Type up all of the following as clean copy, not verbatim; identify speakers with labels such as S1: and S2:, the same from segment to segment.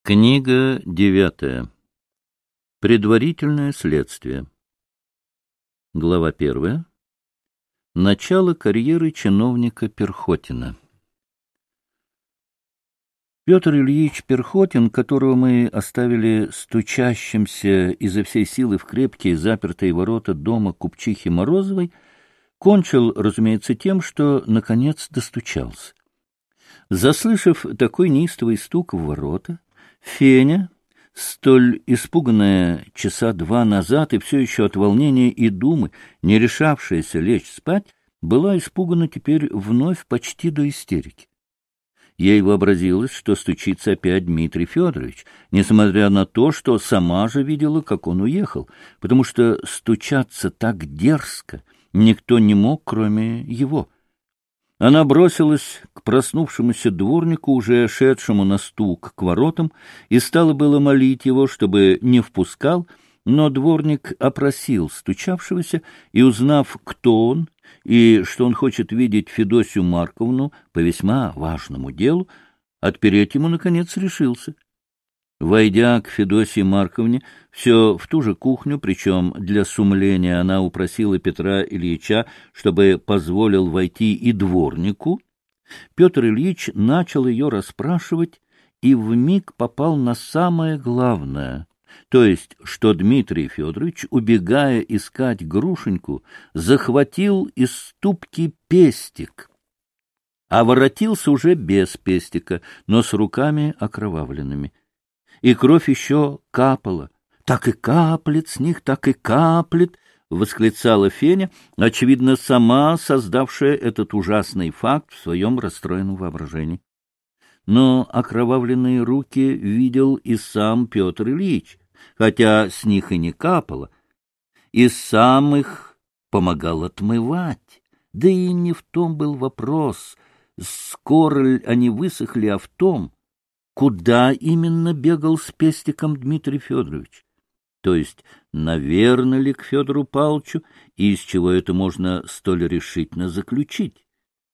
S1: Книга 9. Предварительное следствие. Глава 1. Начало карьеры чиновника Перхотина. Петр Ильич Перхотин, которого мы оставили стучащимся изо всей силы в крепкие запертые ворота дома купчихи Морозовой, кончил, разумеется, тем, что, наконец, достучался. Заслышав такой неистовый стук в ворота, Феня, столь испуганная часа два назад и все еще от волнения и думы, не решавшаяся лечь спать, была испугана теперь вновь почти до истерики. Ей вообразилось, что стучится опять Дмитрий Федорович, несмотря на то, что сама же видела, как он уехал, потому что стучаться так дерзко никто не мог, кроме его. Она бросилась к проснувшемуся дворнику, уже шедшему на стук к воротам, и стала было молить его, чтобы не впускал, но дворник опросил стучавшегося, и, узнав, кто он, и что он хочет видеть Федосью Марковну по весьма важному делу, отпереть ему, наконец, решился. Войдя к Федосье Марковне, все в ту же кухню, причем для сумления она упросила Петра Ильича, чтобы позволил войти и дворнику, Петр Ильич начал ее расспрашивать и вмиг попал на самое главное, то есть, что Дмитрий Федорович, убегая искать Грушеньку, захватил из ступки пестик, а воротился уже без пестика, но с руками окровавленными. И кровь еще капала. — Так и каплет с них, так и каплет! — восклицала Феня, очевидно, сама создавшая этот ужасный факт в своем расстроенном воображении. Но окровавленные руки видел и сам Петр Ильич, хотя с них и не капало, и сам их помогал отмывать. Да и не в том был вопрос, скоро ли они высохли, а в том, куда именно бегал с пестиком Дмитрий Федорович? То есть, наверно ли к Федору Павловичу, и из чего это можно столь решительно заключить?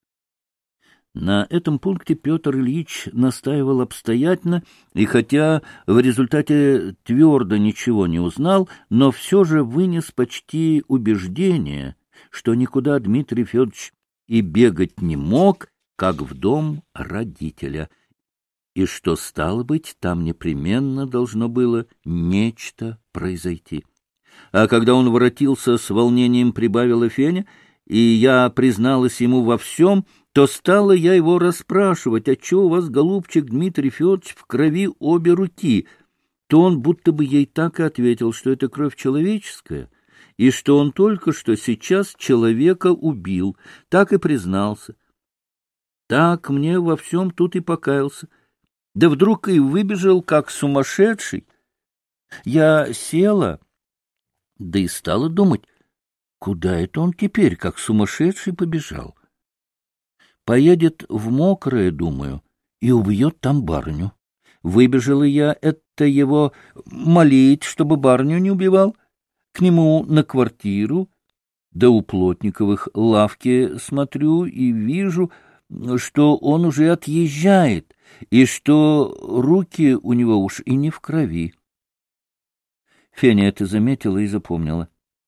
S1: На этом пункте Петр Ильич настаивал обстоятельно, и хотя в результате твердо ничего не узнал, но все же вынес почти убеждение, что никуда Дмитрий Федорович и бегать не мог, как в дом родителя, и что, стало быть, там непременно должно было нечто произойти. А когда он воротился, с волнением прибавила Феня, и я призналась ему во всем, то стала я его расспрашивать, а чё у вас, голубчик Дмитрий Федорович, в крови обе руки? То он будто бы ей так и ответил, что это кровь человеческая, и что он только что сейчас человека убил, так и признался. Так мне во всем тут и покаялся. Да вдруг и выбежал, как сумасшедший. Я села, да и стала думать, куда это он теперь, как сумасшедший, побежал. Поедет в мокрое, думаю, и убьет там барыню. Выбежала я это его молить, чтобы барыню не убивал, к нему на квартиру, да у Плотниковых лавки смотрю и вижу, что он уже отъезжает, и что руки у него уж и не в крови. Феня это заметила и запомнила.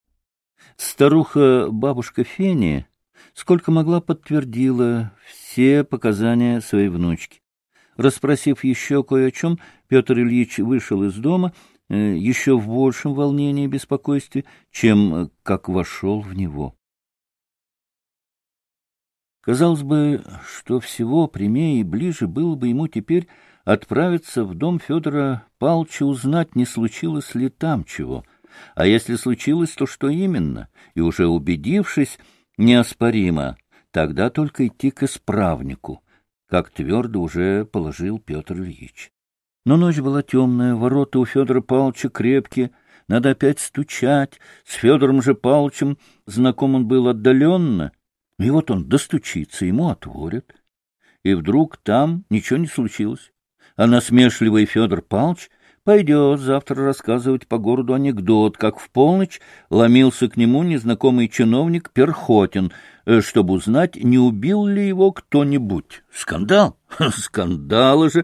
S1: Старуха-бабушка Фени, сколько могла, подтвердила все показания своей внучки. Расспросив еще кое о чем, Петр Ильич вышел из дома еще в большем волнении и беспокойстве, чем как вошел в него. Казалось бы, что всего прямее и ближе было бы ему теперь отправиться в дом Федора Павловича, узнать, не случилось ли там чего, а если случилось, то что именно, и уже убедившись неоспоримо, тогда только идти к исправнику, как твердо уже положил Петр Ильич. Но ночь была темная, ворота у Федора Павловича крепкие, надо опять стучать, с Федором же Павловичем знаком он был отдаленно. И вот он достучится, ему отворят. И вдруг там ничего не случилось. А насмешливый Федор Павлович пойдет завтра рассказывать по городу анекдот, как в полночь ломился к нему незнакомый чиновник Перхотин, чтобы узнать, не убил ли его кто-нибудь. Скандал! Скандалы же!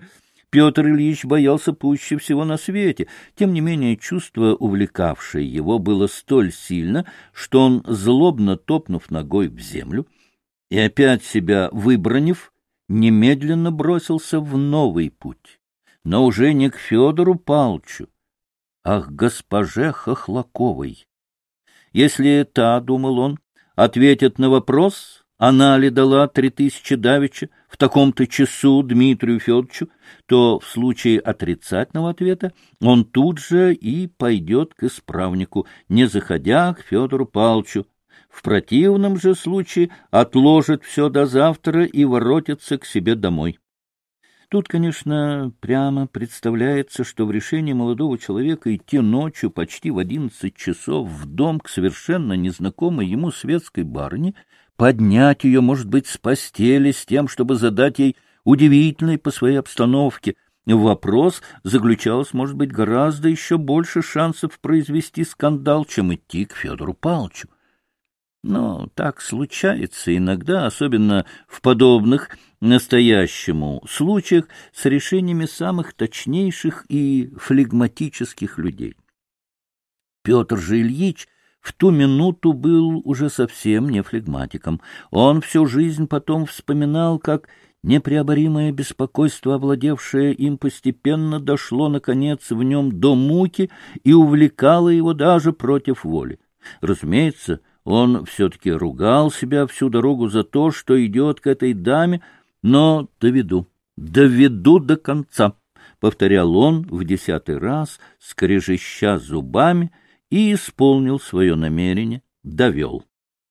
S1: Петр Ильич боялся пуще всего на свете. Тем не менее, чувство, увлекавшее его, было столь сильно, что он, злобно топнув ногой в землю и опять себя выбранив, немедленно бросился в новый путь, но уже не к Федору Павловичу, а к госпоже Хохлаковой. Если та, думал он, ответит на вопрос, она ли дала 3000 давеча в таком-то часу Дмитрию Федоровичу, то в случае отрицательного ответа он тут же и пойдет к исправнику, не заходя к Федору Павловичу. В противном же случае отложит все до завтра и воротится к себе домой. Тут, конечно, прямо представляется, что в решении молодого человека идти ночью почти в 11 часов в дом к совершенно незнакомой ему светской барыне, поднять ее, может быть, с постели с тем, чтобы задать ей удивительный по своей обстановке вопрос, заключалось, может быть, гораздо еще больше шансов произвести скандал, чем идти к Федору Павловичу. Но так случается иногда, особенно в подобных настоящему случаях, с решениями самых точнейших и флегматических людей. Петр же Ильич в ту минуту был уже совсем не флегматиком. Он всю жизнь потом вспоминал, как непреоборимое беспокойство, овладевшее им, постепенно дошло, наконец, в нем до муки и увлекало его даже против воли. Разумеется, он все-таки ругал себя всю дорогу за то, что идет к этой даме, но доведу до конца, — повторял он в 10-й раз, скрежеща зубами, и исполнил свое намерение, довел.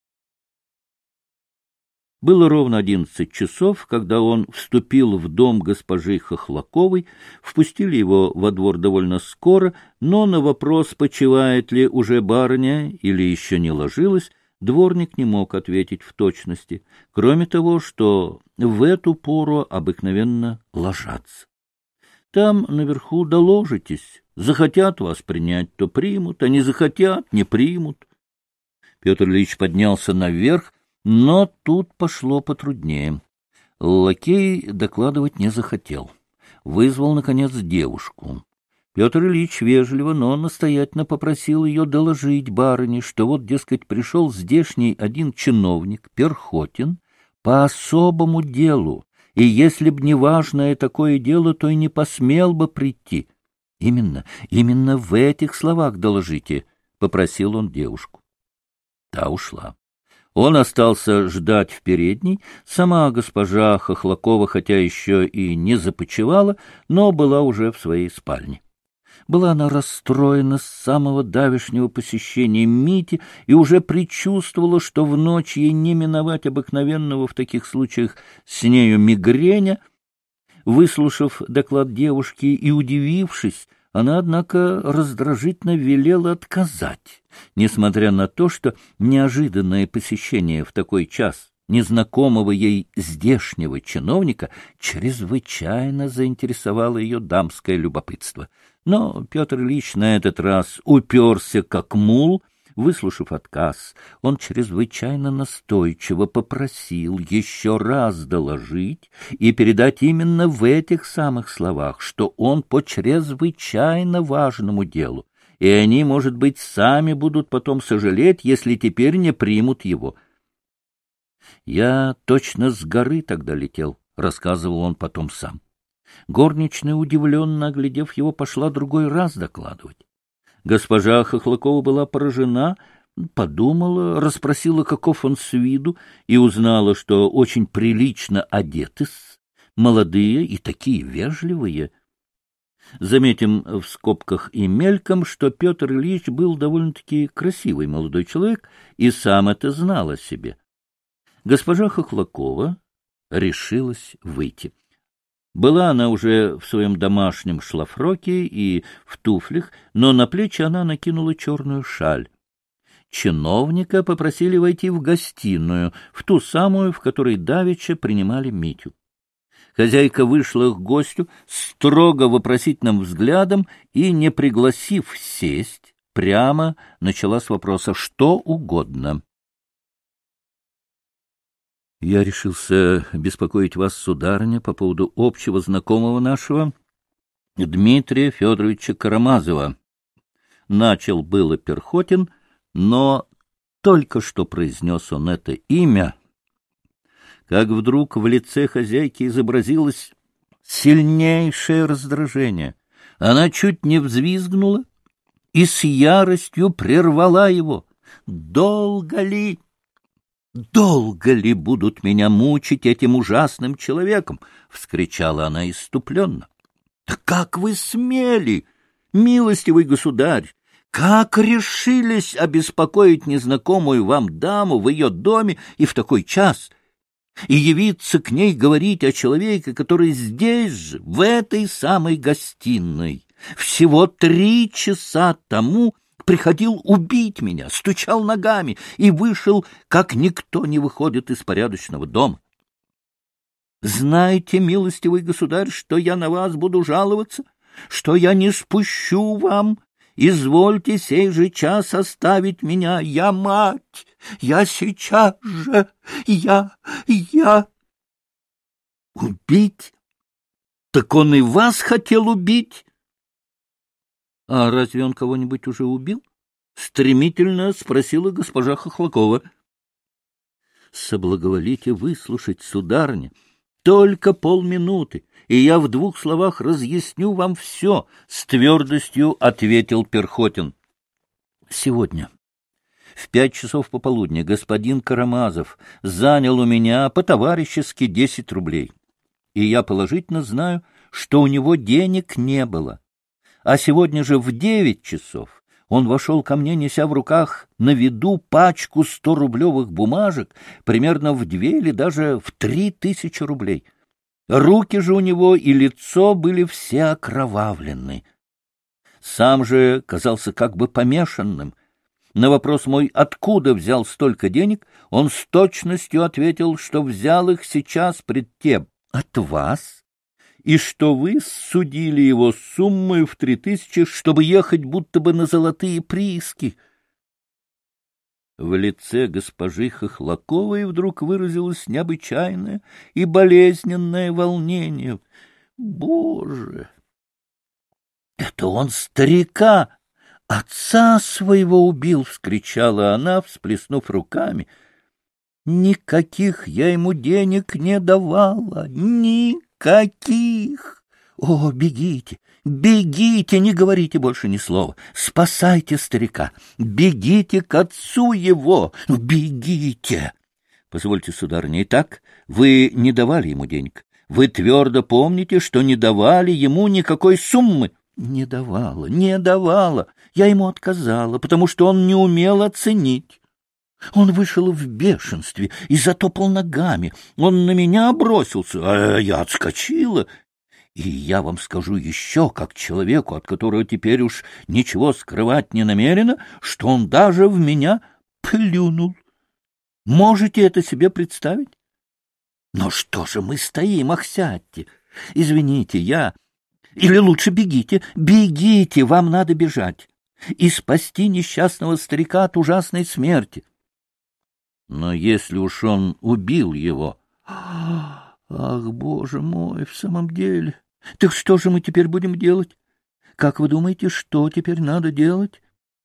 S1: Было ровно 11 часов, когда он вступил в дом госпожи Хохлаковой. Впустили его во двор довольно скоро, но на вопрос, почивает ли уже барыня или еще не ложилась, дворник не мог ответить в точности, кроме того, что в эту пору обыкновенно ложатся. Там наверху доложитесь, захотят вас принять, то примут, а не захотят — не примут. Петр Ильич поднялся наверх, но тут пошло потруднее. Лакей докладывать не захотел. Вызвал, наконец, девушку. Петр Ильич вежливо, но настоятельно попросил ее доложить барыне, что вот, дескать, пришел здешний один чиновник, Перхотин, по особому делу, и если б не важное такое дело, то и не посмел бы прийти. Именно в этих словах доложите, — попросил он девушку. Та ушла. Он остался ждать в передней. Сама госпожа Хохлакова, хотя еще и не започивала, но была уже в своей спальне. Была она расстроена с самого давешнего посещения Мити и уже предчувствовала, что в ночь ей не миновать обыкновенного в таких случаях с нею мигреня. Выслушав доклад девушки и удивившись, она, однако, раздражительно велела отказать, несмотря на то, что неожиданное посещение в такой час незнакомого ей здешнего чиновника чрезвычайно заинтересовало ее дамское любопытство. Но Петр Ильич на этот раз уперся как мул. Выслушав отказ, он чрезвычайно настойчиво попросил еще раз доложить и передать именно в этих самых словах, что он по чрезвычайно важному делу, и они, может быть, сами будут потом сожалеть, если теперь не примут его. «Я точно с горы тогда летел», — рассказывал он потом сам. Горничная, удивленно оглядев его, пошла другой раз докладывать. Госпожа Хохлакова была поражена, подумала, расспросила, каков он с виду, и узнала, что очень прилично одеты-с, молодые и такие вежливые. Заметим в скобках и мельком, что Петр Ильич был довольно-таки красивый молодой человек и сам это знал о себе. Госпожа Хохлакова решилась выйти. Была она уже в своем домашнем шлафроке и в туфлях, но на плечи она накинула черную шаль. Чиновника попросили войти в гостиную, в ту самую, в которой давеча принимали Митю. Хозяйка вышла к гостю строго вопросительным взглядом и, не пригласив сесть, прямо начала с вопроса «что угодно». «Я решился беспокоить вас, сударыня, по поводу общего знакомого нашего, Дмитрия Федоровича Карамазова. Начал было Перхотин, но только что произнес он это имя, как вдруг в лице хозяйки изобразилось сильнейшее раздражение. Она чуть не взвизгнула и с яростью прервала его. Долго ли будут меня мучить этим ужасным человеком? — вскричала она исступленно. — Да как вы смели, милостивый государь! Как решились обеспокоить незнакомую вам даму в ее доме и в такой час, и явиться к ней говорить о человеке, который здесь же, в этой самой гостиной, всего 3 часа тому приходил убить меня, стучал ногами и вышел, как никто не выходит из порядочного дома? Знаете, милостивый государь, что я на вас буду жаловаться, что я не спущу вам. Извольте сей же час оставить меня. Я мать, я сейчас же, я... Убить? Так он и вас хотел убить? А разве он кого-нибудь уже убил? Стремительно спросила госпожа Хохлакова. Соблаговолите выслушать, сударыня, только полминуты, и я в 2 словах разъясню вам все, — с твердостью ответил Перхотин. Сегодня в 5 часов пополудни господин Карамазов занял у меня по-товарищески 10 рублей, и я положительно знаю, что у него денег не было. А сегодня же в 9 часов он вошел ко мне, неся в руках на виду пачку 100-рублевых бумажек, примерно в 2 или даже в 3 тысячи рублей. Руки же у него и лицо были все окровавлены. Сам же казался как бы помешанным. На вопрос мой, откуда взял столько денег, он с точностью ответил, что взял их сейчас пред тем от вас, и что вы судили его суммой в 3000, чтобы ехать будто бы на золотые прииски. В лице госпожи Хохлаковой вдруг выразилось необычайное и болезненное волнение. Боже! Это он старика, отца своего убил! — вскричала она, всплеснув руками. Никаких я ему денег не давала, никаких! О, бегите, бегите, не говорите больше ни слова, спасайте старика, бегите к отцу его, бегите! Позвольте, сударыня, итак, вы не давали ему денег, вы твердо помните, что не давали ему никакой суммы? Не давала, я ему отказала, потому что он не умел оценить. Он вышел в бешенстве и затопал ногами, он на меня бросился, а я отскочила. И я вам скажу еще, как человеку, от которого теперь уж ничего скрывать не намерено, что он даже в меня плюнул. Можете это себе представить? Но что же мы стоим, ах, сядьте! Извините, Или лучше бегите, бегите, вам надо бежать и спасти несчастного старика от ужасной смерти. Но если уж он убил его... Ах, Боже мой, в самом деле... Так что же мы теперь будем делать? Как вы думаете, что теперь надо делать?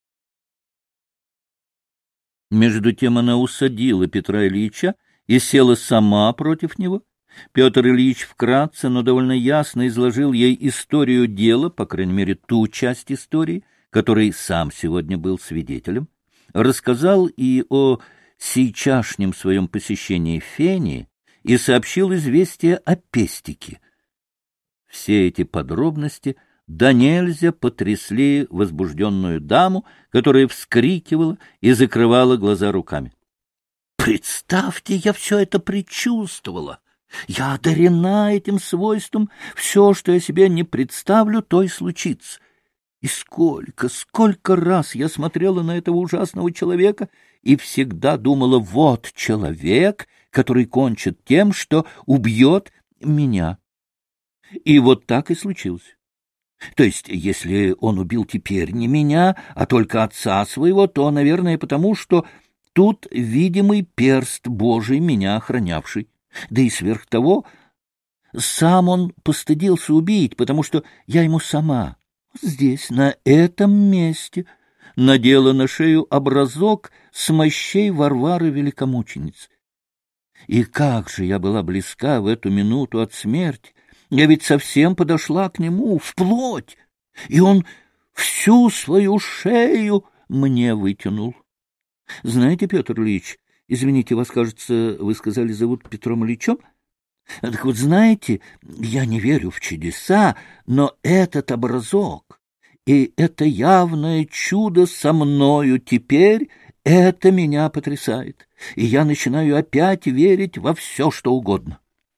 S1: Между тем она усадила Петра Ильича и села сама против него. Петр Ильич вкратце, но довольно ясно изложил ей историю дела, по крайней мере, ту часть истории, которой сам сегодня был свидетелем. Рассказал и о сейчасшнем своем посещении Фении и сообщил известие о пестике. Все эти подробности донельзя потрясли возбужденную даму, которая вскрикивала и закрывала глаза руками. «Представьте, я все это предчувствовала! Я одарена этим свойством, все, что я себе не представлю, то и случится. И сколько раз я смотрела на этого ужасного человека и всегда думала, вот человек, который кончит тем, что убьет меня. И вот так и случилось. То есть, если он убил теперь не меня, а только отца своего, то, наверное, потому что тут видимый перст Божий, меня охранявший. Да и сверх того, Сам он постыдился убить, потому что я ему сама здесь, на этом месте, надела на шею образок с мощей Варвары Великомученицы. И как же я была близка в эту минуту от смерти! Я ведь совсем подошла к нему, вплоть, и он всю свою шею мне вытянул. Знаете, Петр Ильич, извините, вас, кажется, вы сказали, зовут Петром Ильичем? Так вот, знаете, я не верю в чудеса, но этот образок и это явное чудо со мною теперь, это меня потрясает, и я начинаю опять верить во все, что угодно.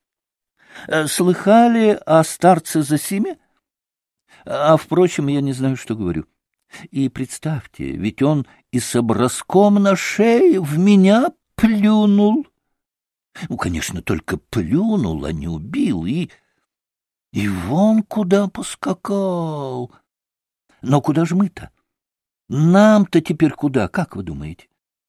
S1: Слыхали о старце Зосиме? А, впрочем, я не знаю, что говорю. И представьте, ведь он и с образком на шее в меня плюнул. Ну, конечно, только плюнул, а не убил, и вон куда поскакал. Но куда же мы-то? Нам-то теперь куда, как вы думаете?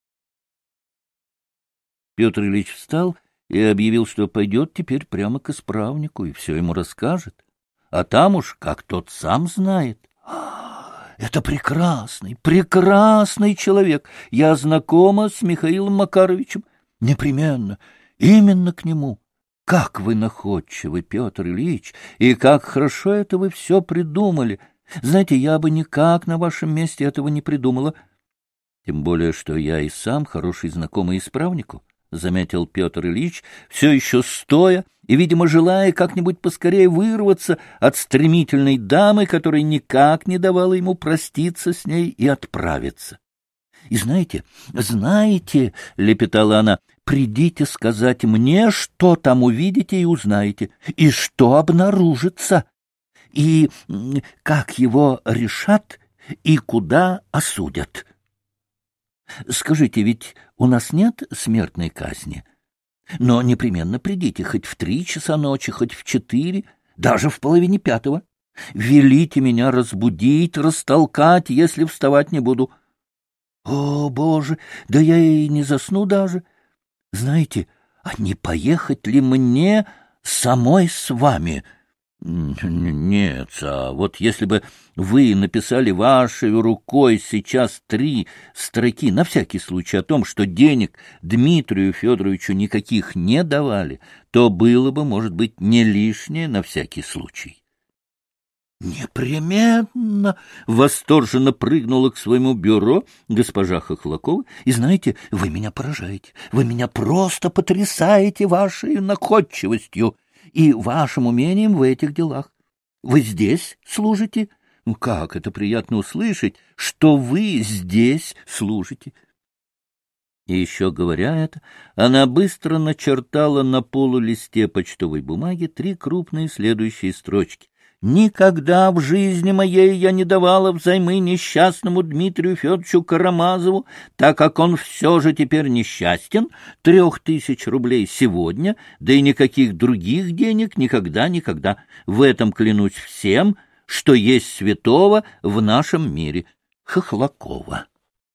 S1: Петр Ильич встал и объявил, что пойдет теперь прямо к исправнику и все ему расскажет. А там уж, как тот сам знает. Это прекрасный, прекрасный человек. Я знакома с Михаилом Макаровичем. Непременно, именно к нему. Как вы находчивы, Петр Ильич, и как хорошо это вы все придумали. Знаете, я бы никак на вашем месте этого не придумала. Тем более, что я и сам хороший знакомый исправнику, — заметил Петр Ильич, все еще стоя и, видимо, желая как-нибудь поскорее вырваться от стремительной дамы, которая никак не давала ему проститься с ней и отправиться. — И знаете, — лепетала она, — придите сказать мне, что там увидите и узнаете, и что обнаружится, и как его решат, и куда осудят. Скажите, ведь у нас нет смертной казни? Но непременно придите хоть в 3 часа ночи, хоть в 4, даже в 4:30. Велите меня разбудить, растолкать, если вставать не буду. О, Боже, да я и не засну даже. Знаете, а не поехать ли мне самой с вами? Нет, а вот если бы вы написали вашей рукой сейчас 3 строки на всякий случай о том, что денег Дмитрию Федоровичу никаких не давали, то было бы, может быть, не лишнее на всякий случай. Непременно! — восторженно прыгнула к своему бюро госпожа Хохлакова. И знаете, вы меня поражаете, вы меня просто потрясаете вашей находчивостью и вашим умением в этих делах. Вы здесь служите? Ну, как это приятно услышать, что вы здесь служите. И еще говоря это, она быстро начертала на полулисте почтовой бумаги 3 крупные следующие строчки. «Никогда в жизни моей я не давала взаймы несчастному Дмитрию Федоровичу Карамазову, так как он все же теперь несчастен, 3000 рублей сегодня, да и никаких других денег никогда. В этом клянусь всем, что есть святого в нашем мире. Хохлакова».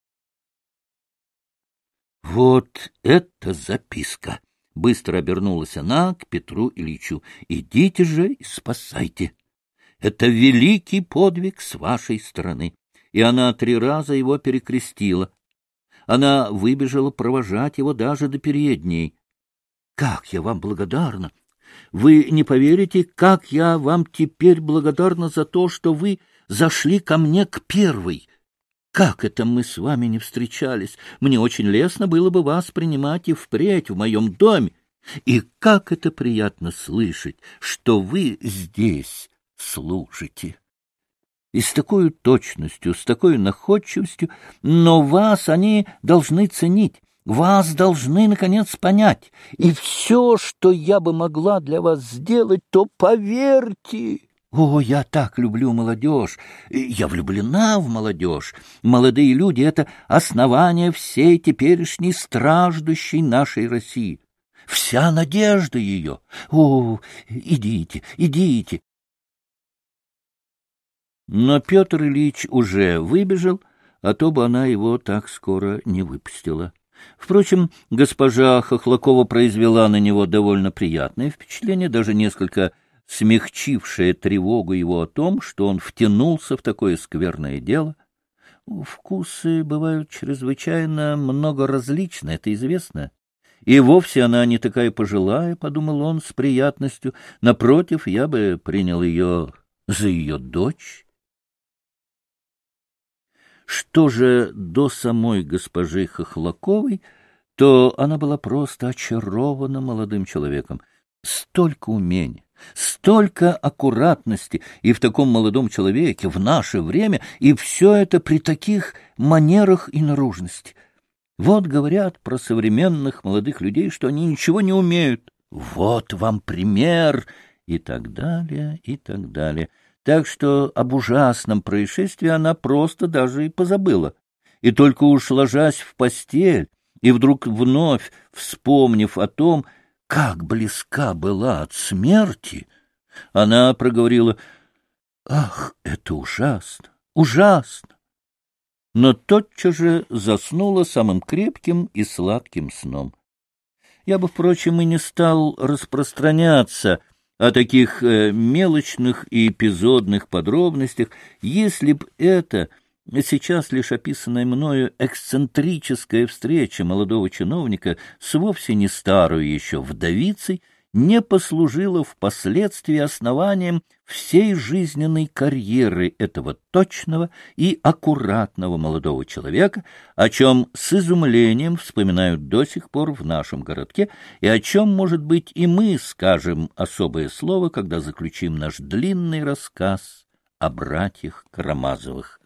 S1: Вот это записка! Быстро обернулась она к Петру Ильичу. «Идите же и спасайте. Это великий подвиг с вашей стороны». И она 3 раза его перекрестила. Она выбежала провожать его даже до передней. «Как я вам благодарна! Вы не поверите, как я вам теперь благодарна за то, что вы зашли ко мне к первой. Как это мы с вами не встречались? Мне очень лестно было бы вас принимать и впредь в моем доме. И как это приятно слышать, что вы здесь служите. И с такой точностью, с такой находчивостью, но вас они должны ценить, вас должны, наконец, понять. И все, что я бы могла для вас сделать, то поверьте. О, я так люблю молодежь, я влюблена в молодежь. Молодые люди — это основание всей теперешней страждущей нашей России. Вся надежда ее. О, идите, идите. Но Петр Ильич уже выбежал, а то бы она его так скоро не выпустила. Впрочем, госпожа Хохлакова произвела на него довольно приятное впечатление, даже несколько смягчившее тревогу его о том, что он втянулся в такое скверное дело. Вкусы бывают чрезвычайно многоразличны, это известно. И вовсе она не такая пожилая, — подумал он с приятностью. Напротив, я бы принял ее за ее дочь. Что же до самой госпожи Хохлаковой, то она была просто очарована молодым человеком. Столько умения, столько аккуратности и в таком молодом человеке в наше время, и все это при таких манерах и наружности. Вот говорят про современных молодых людей, что они ничего не умеют. Вот вам пример, и так далее, и так далее. Так что об ужасном происшествии она просто даже и позабыла. И только уж ложась в постель, и вдруг вновь вспомнив о том, как близка была от смерти, она проговорила: «Ах, это ужасно, ужасно!» Но тотчас же заснула самым крепким и сладким сном. Я бы, впрочем, и не стал распространяться о таких мелочных и эпизодных подробностях, если б это сейчас лишь описанная мною эксцентрическая встреча молодого чиновника с вовсе не старой еще вдовицей не послужила впоследствии основанием всей жизненной карьеры этого точного и аккуратного молодого человека, о чем с изумлением вспоминают до сих пор в нашем городке, и о чем, может быть, и мы скажем особое слово, когда заключим наш длинный рассказ о братьях Карамазовых.